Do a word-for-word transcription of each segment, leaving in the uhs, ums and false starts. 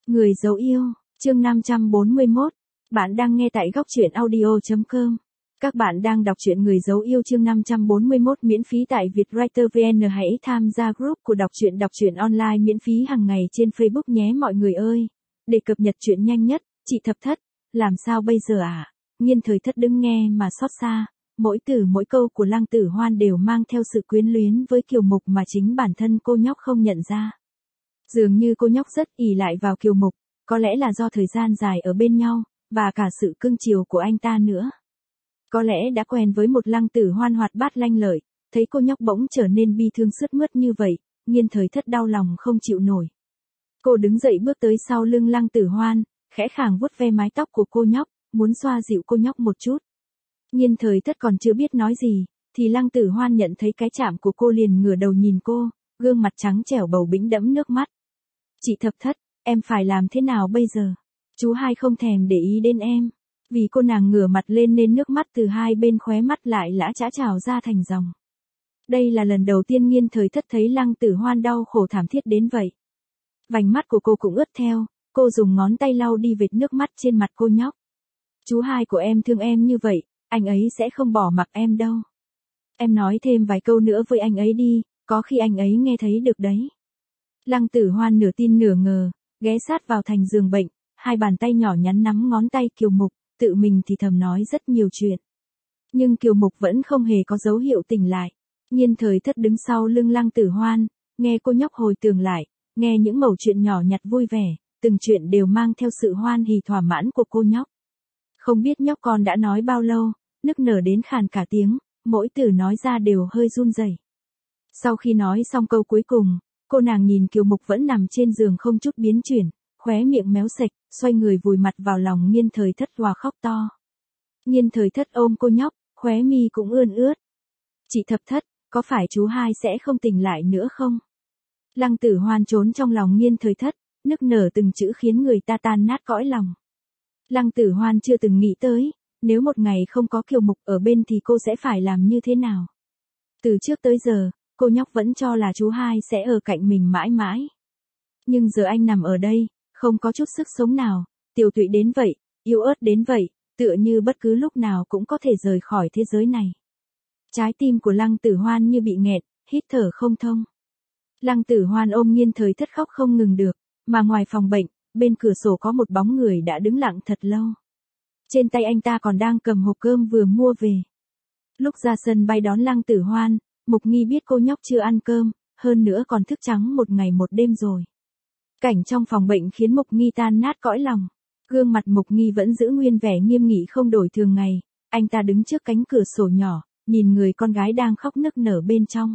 Người dấu yêu, chương năm trăm bốn mươi mốt. Bạn đang nghe tại góc truyện audio chấm com. Các bạn đang đọc truyện Người dấu yêu chương năm trăm bốn mươi mốt miễn phí tại Vietwriter vê en. Hãy tham gia group của đọc truyện đọc truyện online miễn phí hàng ngày trên Facebook nhé mọi người ơi. Để cập nhật truyện nhanh nhất, chị Thập Thất, làm sao bây giờ à? Nhiên Thời Thất đứng nghe mà xót xa, mỗi từ mỗi câu của Lăng Tử Hoan đều mang theo sự quyến luyến với Kiều Mục mà chính bản thân cô nhóc không nhận ra. Dường như cô nhóc rất ỷ lại vào Kiều Mục, có lẽ là do thời gian dài ở bên nhau, và cả sự cưng chiều của anh ta nữa. Có lẽ đã quen với một Lăng Tử Hoan hoạt bát lanh lợi, thấy cô nhóc bỗng trở nên bi thương sướt mướt như vậy, Nhiên Thời Thất đau lòng không chịu nổi. Cô đứng dậy bước tới sau lưng Lăng Tử Hoan, khẽ khàng vuốt ve mái tóc của cô nhóc, muốn xoa dịu cô nhóc một chút. Nhiên Thời Thất còn chưa biết nói gì, thì Lăng Tử Hoan nhận thấy cái chạm của cô liền ngửa đầu nhìn cô, gương mặt trắng trẻo bầu bĩnh đẫm nước mắt. Chị Thập Thất, em phải làm thế nào bây giờ? Chú hai không thèm để ý đến em. Vì cô nàng ngửa mặt lên nên nước mắt từ hai bên khóe mắt lại lã chã trào ra thành dòng. Đây là lần đầu tiên Nhiên Thời Thất thấy Lăng Tử Hoan đau khổ thảm thiết đến vậy. Vành mắt của cô cũng ướt theo, cô dùng ngón tay lau đi vệt nước mắt trên mặt cô nhóc. Chú hai của em thương em như vậy, anh ấy sẽ không bỏ mặc em đâu. Em nói thêm vài câu nữa với anh ấy đi, có khi anh ấy nghe thấy được đấy. Lăng Tử Hoan nửa tin nửa ngờ, ghé sát vào thành giường bệnh, hai bàn tay nhỏ nhắn nắm ngón tay Kiều Mục, tự mình thì thầm nói rất nhiều chuyện. Nhưng Kiều Mục vẫn không hề có dấu hiệu tỉnh lại. Nhiên Thời Thất đứng sau lưng Lăng Tử Hoan, nghe cô nhóc hồi tưởng lại, nghe những mẩu chuyện nhỏ nhặt vui vẻ, từng chuyện đều mang theo sự hoan hỉ thỏa mãn của cô nhóc. Không biết nhóc con đã nói bao lâu, nức nở đến khàn cả tiếng, mỗi từ nói ra đều hơi run rẩy. Sau khi nói xong câu cuối cùng, cô nàng nhìn Kiều Mục vẫn nằm trên giường không chút biến chuyển, khóe miệng méo sạch, xoay người vùi mặt vào lòng Nhiên Thời Thất hòa khóc to. Nhiên Thời Thất ôm cô nhóc, khóe mi cũng ươn ướt. Chị Thập Thất, có phải chú hai sẽ không tỉnh lại nữa không? Lăng Tử Hoan trốn trong lòng Nhiên Thời Thất, nức nở từng chữ khiến người ta tan nát cõi lòng. Lăng Tử Hoan chưa từng nghĩ tới, nếu một ngày không có Kiều Mục ở bên thì cô sẽ phải làm như thế nào. Từ trước tới giờ, cô nhóc vẫn cho là chú hai sẽ ở cạnh mình mãi mãi. Nhưng giờ anh nằm ở đây, không có chút sức sống nào, tiều tụy đến vậy, yếu ớt đến vậy, tựa như bất cứ lúc nào cũng có thể rời khỏi thế giới này. Trái tim của Lăng Tử Hoan như bị nghẹt, hít thở không thông. Lăng Tử Hoan ôm Nhiên Thời Thất khóc không ngừng được, mà ngoài phòng bệnh, bên cửa sổ có một bóng người đã đứng lặng thật lâu. Trên tay anh ta còn đang cầm hộp cơm vừa mua về. Lúc ra sân bay đón Lăng Tử Hoan, Mục Nghi biết cô nhóc chưa ăn cơm, hơn nữa còn thức trắng một ngày một đêm rồi. Cảnh trong phòng bệnh khiến Mục Nghi tan nát cõi lòng. Gương mặt Mục Nghi vẫn giữ nguyên vẻ nghiêm nghị không đổi thường ngày, anh ta đứng trước cánh cửa sổ nhỏ, nhìn người con gái đang khóc nức nở bên trong.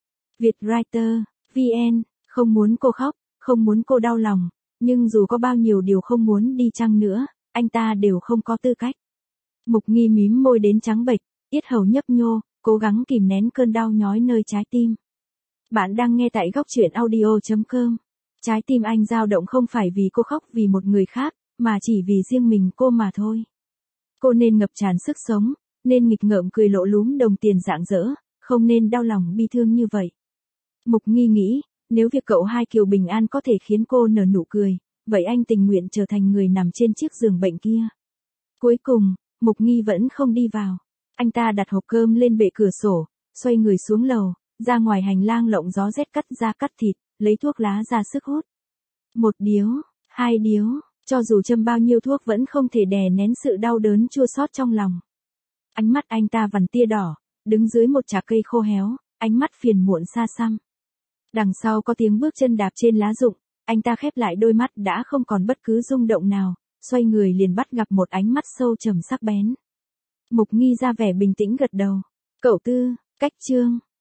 Vietwriter vê en, không muốn cô khóc, không muốn cô đau lòng, nhưng dù có bao nhiêu điều không muốn đi chăng nữa, anh ta đều không có tư cách. Mục Nghi mím môi đến trắng bệch, yết hầu nhấp nhô, cố gắng kìm nén cơn đau nhói nơi trái tim. Bạn đang nghe tại góc truyện audio chấm com. Trái tim anh dao động không phải vì cô khóc vì một người khác, mà chỉ vì riêng mình cô mà thôi. Cô nên ngập tràn sức sống, nên nghịch ngợm cười lỗ lúm đồng tiền rạng rỡ, không nên đau lòng bi thương như vậy. Mục Nghi nghĩ, nếu việc cậu hai Kiều bình an có thể khiến cô nở nụ cười, vậy anh tình nguyện trở thành người nằm trên chiếc giường bệnh kia. Cuối cùng, Mục Nghi vẫn không đi vào. Anh ta đặt hộp cơm lên bệ cửa sổ, xoay người xuống lầu, ra ngoài hành lang lộng gió rét cắt da cắt thịt, lấy thuốc lá ra sức hút. Một điếu, hai điếu, cho dù châm bao nhiêu thuốc vẫn không thể đè nén sự đau đớn chua xót trong lòng. Ánh mắt anh ta vằn tia đỏ, đứng dưới một chạc cây khô héo, ánh mắt phiền muộn xa xăm. Đằng sau có tiếng bước chân đạp trên lá rụng, anh ta khép lại đôi mắt đã không còn bất cứ rung động nào, xoay người liền bắt gặp một ánh mắt sâu trầm sắc bén. Mục Nghi ra vẻ bình tĩnh gật đầu. Cậu Tư, cách Trương,